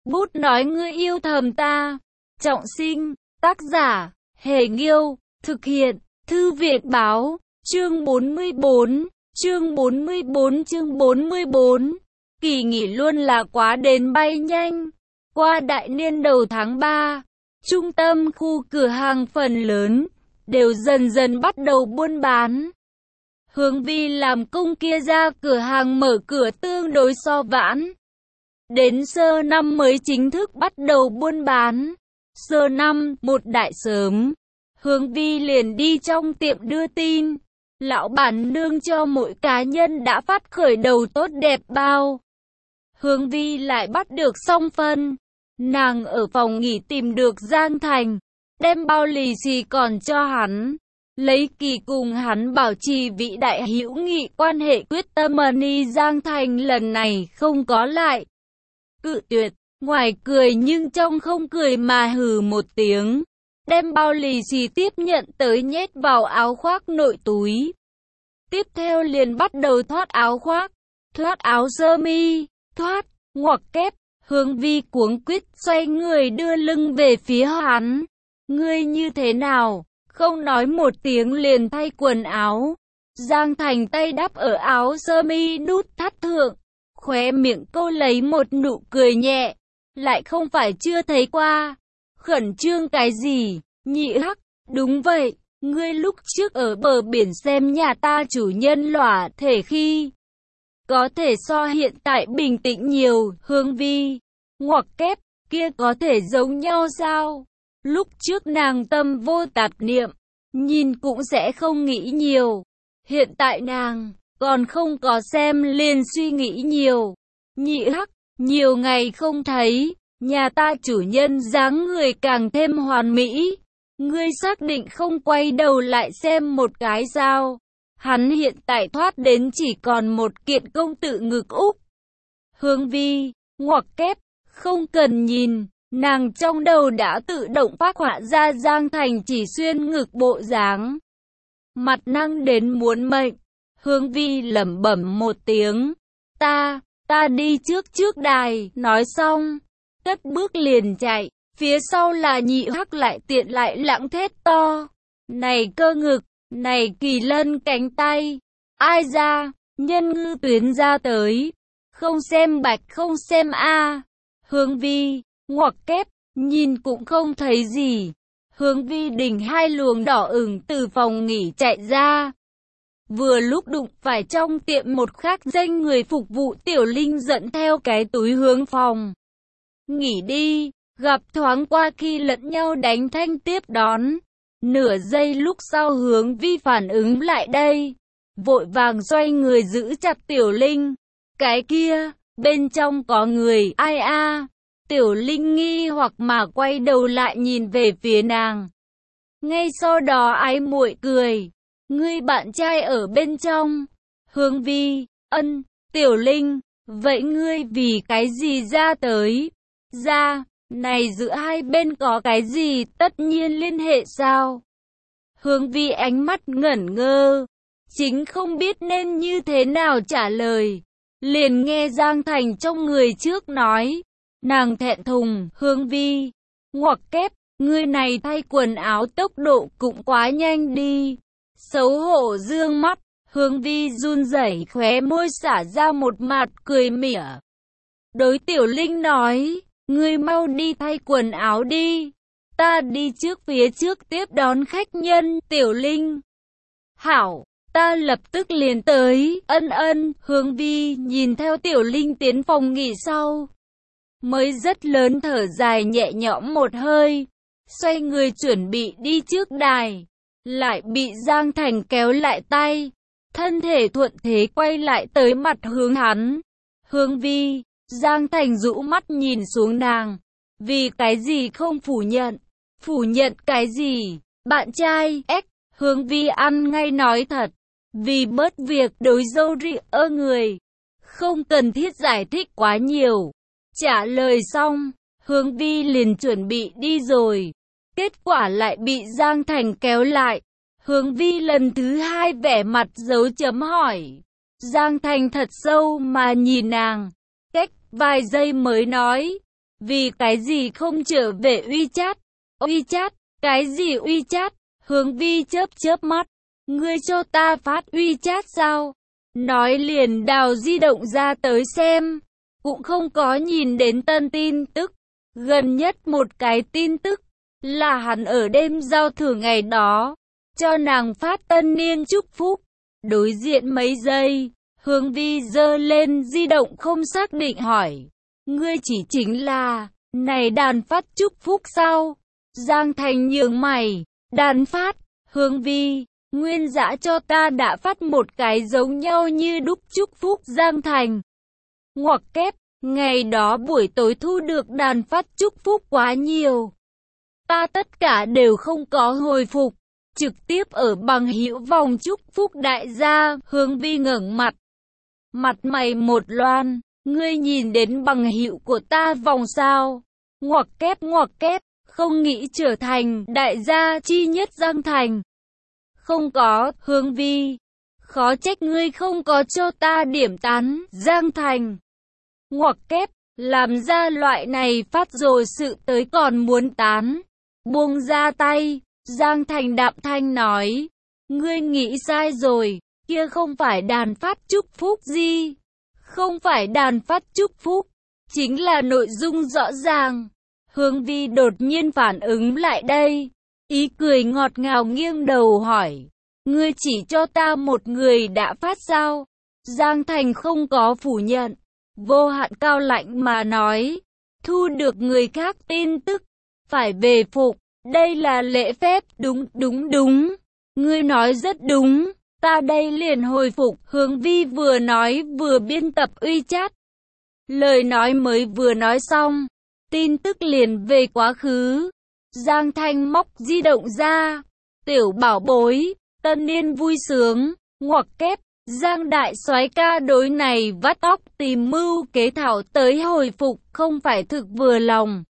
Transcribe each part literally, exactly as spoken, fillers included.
Bút nói ngươi yêu thầm ta. Trọng sinh, tác giả, Hề Nghiêu, thực hiện, Thư viện Báo, chương bốn mươi bốn, chương bốn mươi bốn chương bốn mươi bốn. Kỳ nghỉ luôn là quá đến bay nhanh. Qua đại niên đầu tháng ba, trung tâm khu cửa hàng phần lớn đều dần dần bắt đầu buôn bán. Hướng Vi làm công kia ra cửa hàng mở cửa tương đối so vãn. Đến sơ năm mới chính thức bắt đầu buôn bán. Sơ năm, một đại sớm, Hướng Vi liền đi trong tiệm đưa tin. Lão bản nương cho mỗi cá nhân đã phát khởi đầu tốt đẹp bao. Hướng Vi lại bắt được Song Phân. Nàng ở phòng nghỉ tìm được Giang Thành, đem bao lì xì còn cho hắn. Lấy kỳ cùng hắn bảo trì vĩ đại hữu nghị quan hệ quyết tâm money. Giang Thành lần này không có lại cự tuyệt, ngoài cười nhưng trong không cười mà hừ một tiếng, đem bao lì xì tiếp nhận tới nhét vào áo khoác nội túi. Tiếp theo liền bắt đầu thoát áo khoác, thoát áo sơ mi, thoát, ngoặc kép. Hướng Vi cuống quýt xoay người đưa lưng về phía hắn. Ngươi như thế nào? Không nói một tiếng liền thay quần áo. Giang Thành tay đắp ở áo sơ mi nút thắt thượng, khóe miệng câu lấy một nụ cười nhẹ. Lại không phải chưa thấy qua. Khẩn trương cái gì? Nhị Hắc, đúng vậy, ngươi lúc trước ở bờ biển xem nhà ta chủ nhân lỏa thể khi có thể so hiện tại bình tĩnh nhiều. Hướng Vi, ngoặc kép, kia có thể giống nhau sao? Lúc trước nàng tâm vô tạp niệm, nhìn cũng sẽ không nghĩ nhiều. Hiện tại nàng còn không có xem liền suy nghĩ nhiều. Nhị Hắc, nhiều ngày không thấy, nhà ta chủ nhân dáng người càng thêm hoàn mỹ. Ngươi xác định không quay đầu lại xem một cái sao? Hắn hiện tại thoát đến chỉ còn một kiện công tử ngực úc. Hướng Vi, ngoặc kép, không cần nhìn, nàng trong đầu đã tự động phát họa ra Giang Thành chỉ xuyên ngực bộ dáng. Mặt năng đến muốn mệnh. Hướng Vi lẩm bẩm một tiếng. Ta, ta đi trước trước đài, nói xong, cất bước liền chạy. Phía sau là Nhị Hắc lại tiện lại lãng thét to. Này cơ ngực, này kỳ lân cánh tay. Ai ra, nhân ngư tuyến ra tới. Không xem bạch không xem a. Hướng Vi, ngoặc kép, nhìn cũng không thấy gì. Hướng Vi đỉnh hai luồng đỏ ửng từ phòng nghỉ chạy ra. Vừa lúc đụng phải trong tiệm một khác danh người phục vụ Tiểu Linh dẫn theo cái túi hướng phòng nghỉ đi. Gặp thoáng qua khi lẫn nhau đánh thanh tiếp đón. Nửa giây lúc sau Hướng Vi phản ứng lại đây, vội vàng xoay người giữ chặt Tiểu Linh. Cái kia, bên trong có người, ai a? Tiểu Linh nghi hoặc mà quay đầu lại nhìn về phía nàng. Ngay sau đó ái muội cười. Ngươi bạn trai ở bên trong. Hướng Vi, ân, Tiểu Linh, vậy ngươi vì cái gì ra tới? Ra, này giữa hai bên có cái gì tất nhiên liên hệ sao? Hướng Vi ánh mắt ngẩn ngơ, chính không biết nên như thế nào trả lời. Liền nghe Giang Thành trong người trước nói. Nàng thẹn thùng, Hướng Vi, ngoặc kép, ngươi này thay quần áo tốc độ cũng quá nhanh đi. Xấu hổ dương mắt, Hướng Vi run rẩy khóe môi xả ra một mặt cười mỉa. Đối Tiểu Linh nói, ngươi mau đi thay quần áo đi. Ta đi trước phía trước tiếp đón khách nhân. Tiểu Linh, hảo, ta lập tức liền tới. Ân ân. Hướng Vi nhìn theo Tiểu Linh tiến phòng nghỉ sau, mới rất lớn thở dài nhẹ nhõm một hơi, xoay người chuẩn bị đi trước đài, lại bị Giang Thành kéo lại tay, thân thể thuận thế quay lại tới mặt hướng hắn. Hướng Vi, Giang Thành rũ mắt nhìn xuống nàng. Vì cái gì không phủ nhận? Phủ nhận cái gì? Bạn trai, ếch, Hướng Vi ăn ngay nói thật. Vì bớt việc đối dâu rị ơ người. Không cần thiết giải thích quá nhiều. Trả lời xong, Hướng Vi liền chuẩn bị đi rồi. Kết quả lại bị Giang Thành kéo lại. Hướng Vi lần thứ hai vẻ mặt dấu chấm hỏi. Giang Thành thật sâu mà nhìn nàng. Cách vài giây mới nói. Vì cái gì không trở về WeChat? WeChat? Cái gì WeChat? Hướng Vi chớp chớp mắt. Ngươi cho ta phát WeChat sao? Nói liền đào di động ra tới xem. Cũng không có nhìn đến tân tin tức. Gần nhất một cái tin tức là hắn ở đêm giao thừa ngày đó cho nàng phát tân niên chúc phúc. Đối diện mấy giây, Hướng Vi giơ lên di động không xác định hỏi. Ngươi chỉ chính là, này đàn phát chúc phúc sao? Giang Thành nhướng mày, đàn phát, Hướng Vi, nguyên dã cho ta đã phát một cái giống nhau như đúc chúc phúc Giang Thành. Ngoặc kép, ngày đó buổi tối thu được đàn phát chúc phúc quá nhiều. Ta tất cả đều không có hồi phục, trực tiếp ở bằng hữu vòng chúc phúc đại gia. Hướng Vi ngẩng mặt, mặt mày một loan, ngươi nhìn đến bằng hữu của ta vòng sao? Ngoặc kép ngoặc kép, không nghĩ trở thành đại gia chi nhất Giang Thành. Không có, Hướng Vi, khó trách ngươi không có cho ta điểm tán Giang Thành. Ngoặc kép, làm ra loại này phát rồi sự tới còn muốn tán. Buông ra tay, Giang Thành đạm thanh nói, ngươi nghĩ sai rồi, kia không phải đàn phát chúc phúc gì, không phải đàn phát chúc phúc, chính là nội dung rõ ràng. Hướng Vi đột nhiên phản ứng lại đây, ý cười ngọt ngào nghiêng đầu hỏi, ngươi chỉ cho ta một người đã phát sao? Giang Thành không có phủ nhận, vô hạn cao lạnh mà nói, thu được người khác tin tức, phải về phục, đây là lễ phép. Đúng đúng đúng, ngươi nói rất đúng, ta đây liền hồi phục. Hướng Vi vừa nói vừa biên tập WeChat. Lời nói mới vừa nói xong, tin tức liền về quá khứ. Giang Thanh móc di động ra, tiểu bảo bối, tân niên vui sướng, ngoặc kép, Giang đại soái ca đối này vắt óc tìm mưu kế thảo tới hồi phục không phải thực vừa lòng.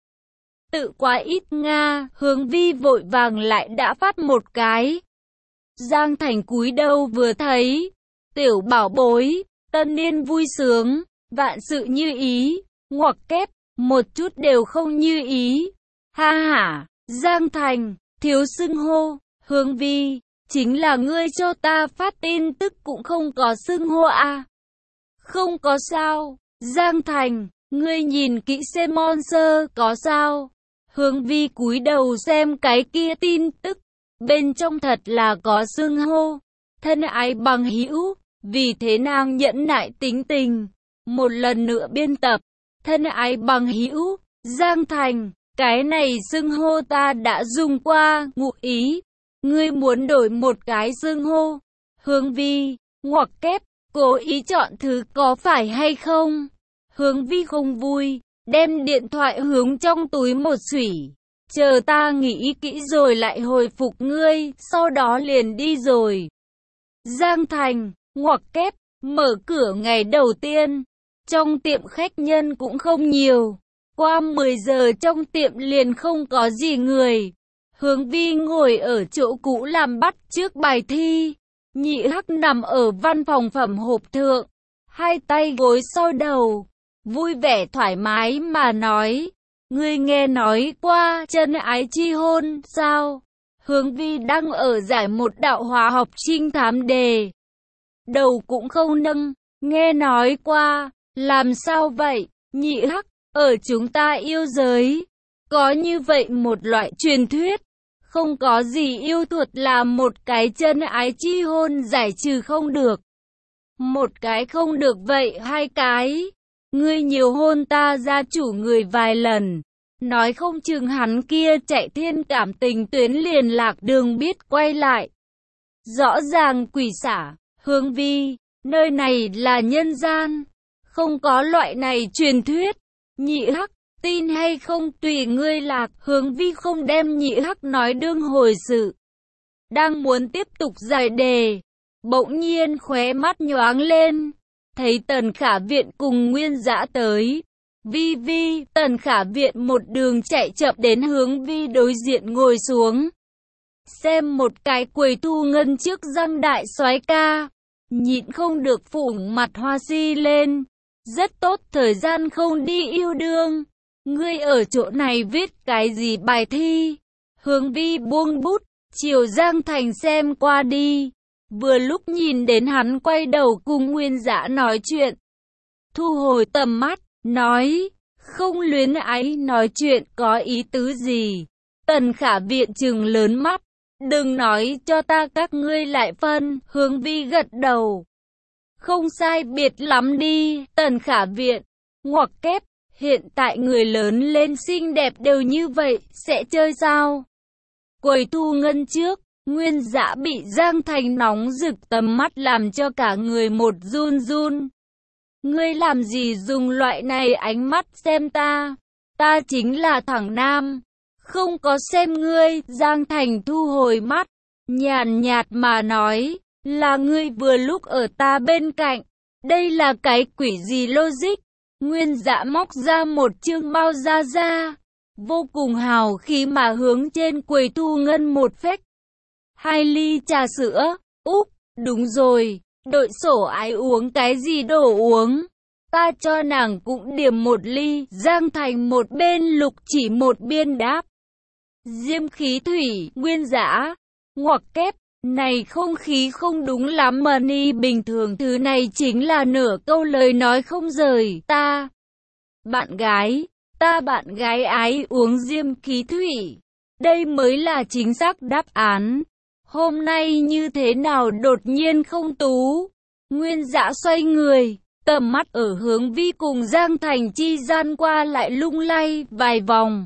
Tự quá ít Nga, Hướng Vi vội vàng lại đã phát một cái. Giang Thành cúi đầu vừa thấy, tiểu bảo bối, tân niên vui sướng, vạn sự như ý, ngoặc kép, một chút đều không như ý. Ha ha, Giang Thành, thiếu xưng hô. Hướng Vi, chính là ngươi cho ta phát tin tức cũng không có xưng hô à? Không có sao. Giang Thành, ngươi nhìn kỹ xem monster có sao? Hướng Vi cúi đầu xem cái kia tin tức, bên trong thật là có xưng hô, thân ái bằng hữu, vì thế nàng nhẫn nại tính tình, một lần nữa biên tập, thân ái bằng hữu, Giang Thành, cái này xưng hô ta đã dùng qua, ngụ ý, ngươi muốn đổi một cái xưng hô. Hướng Vi, ngoặc kép, cố ý chọn thứ có phải hay không? Hướng Vi không vui, đem điện thoại hướng trong túi một xủy, chờ ta nghĩ kỹ rồi lại hồi phục ngươi, sau đó liền đi rồi. Giang Thành, ngoặc kép, mở cửa ngày đầu tiên, trong tiệm khách nhân cũng không nhiều, qua mười giờ trong tiệm liền không có gì người. Hướng Vi ngồi ở chỗ cũ làm bắt trước bài thi, Nhị Hắc nằm ở văn phòng phẩm hộp thượng, hai tay gối sau đầu, vui vẻ thoải mái mà nói, ngươi nghe nói qua chân ái chi hôn sao? Hướng Vi đang ở giải một đạo hóa học trinh thám đề, đầu cũng không nâng, nghe nói qua, làm sao vậy? Nhị Hắc, ở chúng ta yêu giới, có như vậy một loại truyền thuyết, không có gì yêu thuật là một cái chân ái chi hôn giải trừ không được. Một cái không được vậy hai cái. Ngươi nhiều hôn ta gia chủ người vài lần, nói không chừng hắn kia chạy thiên cảm tình tuyến liền lạc đường biết quay lại. Rõ ràng quỷ xả, Hướng Vi, nơi này là nhân gian, không có loại này truyền thuyết. Nhị Hắc, tin hay không tùy ngươi lạc. Hướng Vi không đem Nhị Hắc nói đương hồi sự, đang muốn tiếp tục giải đề, bỗng nhiên khóe mắt nhoáng lên, thấy Tần Khả Viện cùng Nguyên Dã tới. Vi Vi, Tần Khả Viện một đường chạy chậm đến Hướng Vi đối diện ngồi xuống, xem một cái quầy thu ngân trước Giang đại soái ca, nhịn không được phủng mặt hoa si lên. Rất tốt, thời gian không đi yêu đương, ngươi ở chỗ này viết cái gì bài thi? Hướng Vi buông bút, chiều Giang Thành xem qua đi. Vừa lúc nhìn đến hắn quay đầu cùng Nguyên Dã nói chuyện. Thu hồi tầm mắt, nói, không luyến ái nói chuyện có ý tứ gì. Tần Khả Viện trừng lớn mắt, đừng nói cho ta các ngươi lại phân. Hướng Vi gật đầu. Không sai biệt lắm đi, Tần Khả Viện. Ngoặc kép, hiện tại người lớn lên xinh đẹp đều như vậy, sẽ chơi sao? Quầy thu ngân trước, Nguyên Dã bị Giang Thành nóng rực tầm mắt làm cho cả người một run run. Ngươi làm gì dùng loại này ánh mắt xem ta? Ta chính là thằng nam, không có xem ngươi. Giang Thành thu hồi mắt, nhàn nhạt mà nói, là ngươi vừa lúc ở ta bên cạnh. Đây là cái quỷ gì logic? Nguyên Dã móc ra một chương bao da da, vô cùng hào khí mà hướng trên quầy thu ngân một phách. Hai ly trà sữa. Úp, đúng rồi, đội sổ ái uống cái gì đồ uống? Ta cho nàng cũng điểm một ly. Giang Thành một bên lục chỉ một biên đáp. Diêm khí thủy. Nguyên Dã ngoặc kép, này không khí không đúng lắm mà ni bình thường thứ này chính là nửa câu lời nói không rời. Ta bạn gái, ta bạn gái ái uống diêm khí thủy. Đây mới là chính xác đáp án. Hôm nay như thế nào đột nhiên không tú? Nguyên Dã xoay người, tầm mắt ở Hướng Vi cùng Giang Thành chi gian qua lại lung lay vài vòng.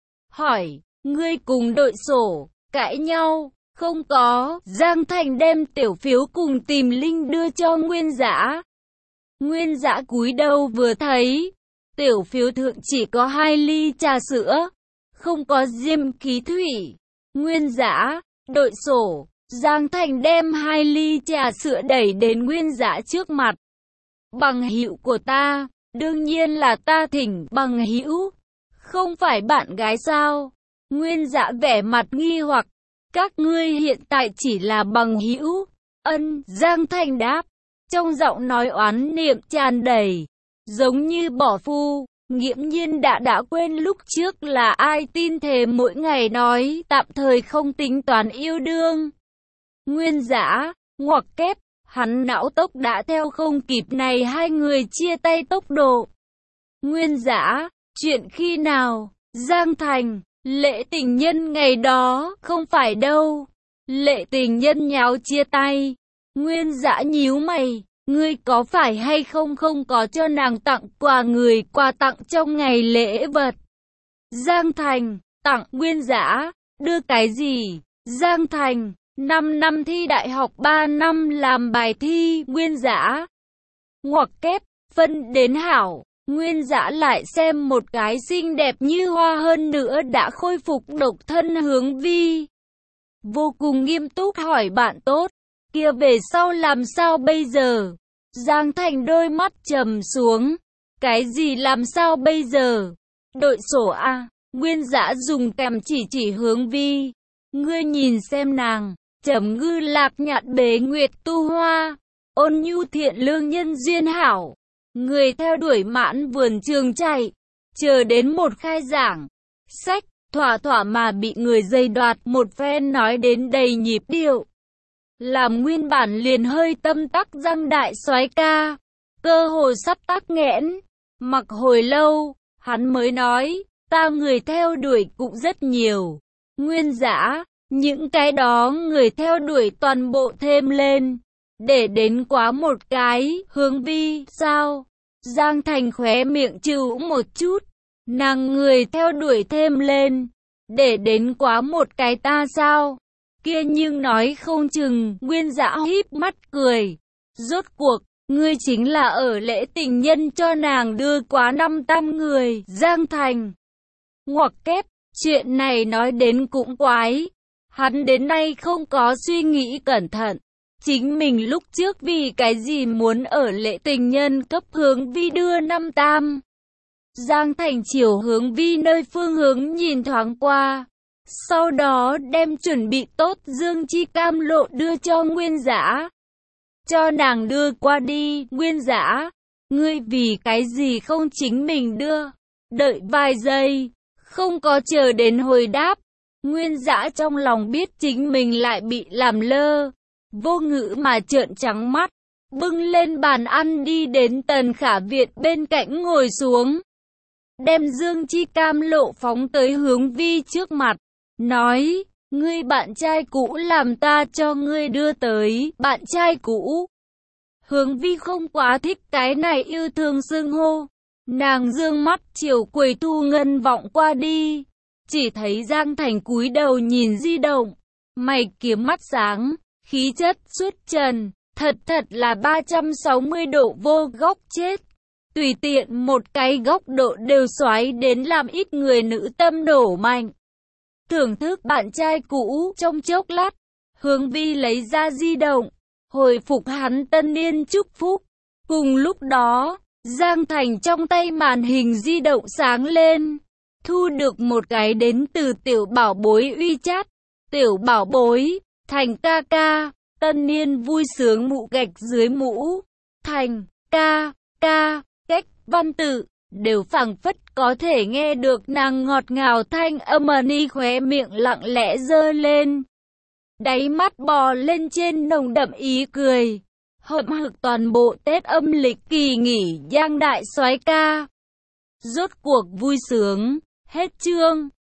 Hỏi, ngươi cùng đội sổ cãi nhau? Không có. Giang Thành đem tiểu phiếu cùng tìm Linh đưa cho Nguyên Dã. Nguyên Dã cúi đầu vừa thấy, tiểu phiếu thượng chỉ có hai ly trà sữa, không có diêm khí thủy. Nguyên Dã, đội sổ. Giang Thành đem hai ly trà sữa đẩy đến Nguyên Dã trước mặt. Bằng hữu của ta, đương nhiên là ta thỉnh bằng hữu, không phải bạn gái sao? Nguyên Dã vẻ mặt nghi hoặc, các ngươi hiện tại chỉ là bằng hữu? Ân, Giang Thành đáp, trong giọng nói oán niệm tràn đầy, giống như bỏ phu. Nghiễm nhiên đã đã quên lúc trước là ai tin thề mỗi ngày nói tạm thời không tính toán yêu đương. Nguyên Dã ngoặc kép, hắn não tốc đã theo không kịp này hai người chia tay tốc độ. Nguyên Dã, chuyện khi nào? Giang Thành, lễ tình nhân ngày đó, không phải đâu. Lễ tình nhân nháo chia tay. Nguyên Dã nhíu mày, ngươi có phải hay không không có cho nàng tặng quà người quà tặng trong ngày lễ vật? Giang Thành, tặng. Nguyên Dã, đưa cái gì? Giang Thành, năm năm thi đại học ba năm làm bài thi. Nguyên Dã ngoặc kép, phân đến hảo. Nguyên Dã lại xem một cái xinh đẹp như hoa hơn nữa đã khôi phục độc thân Hướng Vi. Vô cùng nghiêm túc hỏi bạn tốt, kia về sau làm sao bây giờ? Giang Thành đôi mắt trầm xuống, cái gì làm sao bây giờ? Đội sổ a. Nguyên Dã dùng kèm chỉ chỉ Hướng Vi, ngươi nhìn xem nàng, trầm ngư lạc nhạn bế nguyệt tu hoa, ôn nhu thiện lương nhân duyên hảo. Người theo đuổi mãn vườn trường chạy, chờ đến một khai giảng, sách, thỏa thỏa mà bị người dây đoạt một phen nói đến đầy nhịp điệu. Làm nguyên bản liền hơi tâm tắc răng đại soái ca, cơ hồ sắp tắc nghẽn. Mặc hồi lâu, hắn mới nói, ta người theo đuổi cũng rất nhiều. Nguyên Dã, những cái đó người theo đuổi toàn bộ thêm lên, để đến quá một cái. Hướng Vi, sao? Giang Thành khóe miệng chịu một chút, nàng người theo đuổi thêm lên, để đến quá một cái ta sao? Kia nhưng nói không chừng. Nguyên Dã híp mắt cười, rốt cuộc, ngươi chính là ở lễ tình nhân cho nàng đưa quá năm trăm người. Giang Thành ngoặc kép, chuyện này nói đến cũng quái, hắn đến nay không có suy nghĩ cẩn thận. Chính mình lúc trước vì cái gì muốn ở lễ tình nhân cấp Hướng Vi đưa năm tam. Giang Thành chiều Hướng Vi nơi phương hướng nhìn thoáng qua, sau đó đem chuẩn bị tốt dương chi cam lộ đưa cho Nguyên Dã. Cho nàng đưa qua đi. Nguyên Dã, ngươi vì cái gì không chính mình đưa? Đợi vài giây, không có chờ đến hồi đáp. Nguyên Dã trong lòng biết chính mình lại bị làm lơ, vô ngữ mà trợn trắng mắt, bưng lên bàn ăn đi đến Tần Khả Việt bên cạnh ngồi xuống. Đem dương chi cam lộ phóng tới Hướng Vi trước mặt, nói, ngươi bạn trai cũ làm ta cho ngươi đưa tới, bạn trai cũ. Hướng Vi không quá thích cái này yêu thương xưng hô, nàng dương mắt chiều Quầy thu ngân vọng qua đi, chỉ thấy Giang Thành cúi đầu nhìn di động, mày kiếm mắt sáng, khí chất xuất trần, thật thật là ba trăm sáu mươi độ vô góc chết. Tùy tiện một cái góc độ đều xoáy đến làm ít người nữ tâm nổ mạnh. Thưởng thức bạn trai cũ trong chốc lát, Hướng Vi lấy ra di động, hồi phục hắn tân niên chúc phúc. Cùng lúc đó, Giang Thành trong tay màn hình di động sáng lên, thu được một cái đến từ tiểu bảo bối uy chat. Tiểu bảo bối, Thành ca ca, tân niên vui sướng mụ gạch dưới mũ. Thành ca ca, cách văn tự, đều phảng phất có thể nghe được nàng ngọt ngào thanh âm, ni khóe miệng lặng lẽ giơ lên. Đáy mắt bò lên trên nồng đậm ý cười, hậm hực toàn bộ Tết âm lịch kỳ nghỉ Giang đại soái ca. Rốt cuộc vui sướng, hết chương.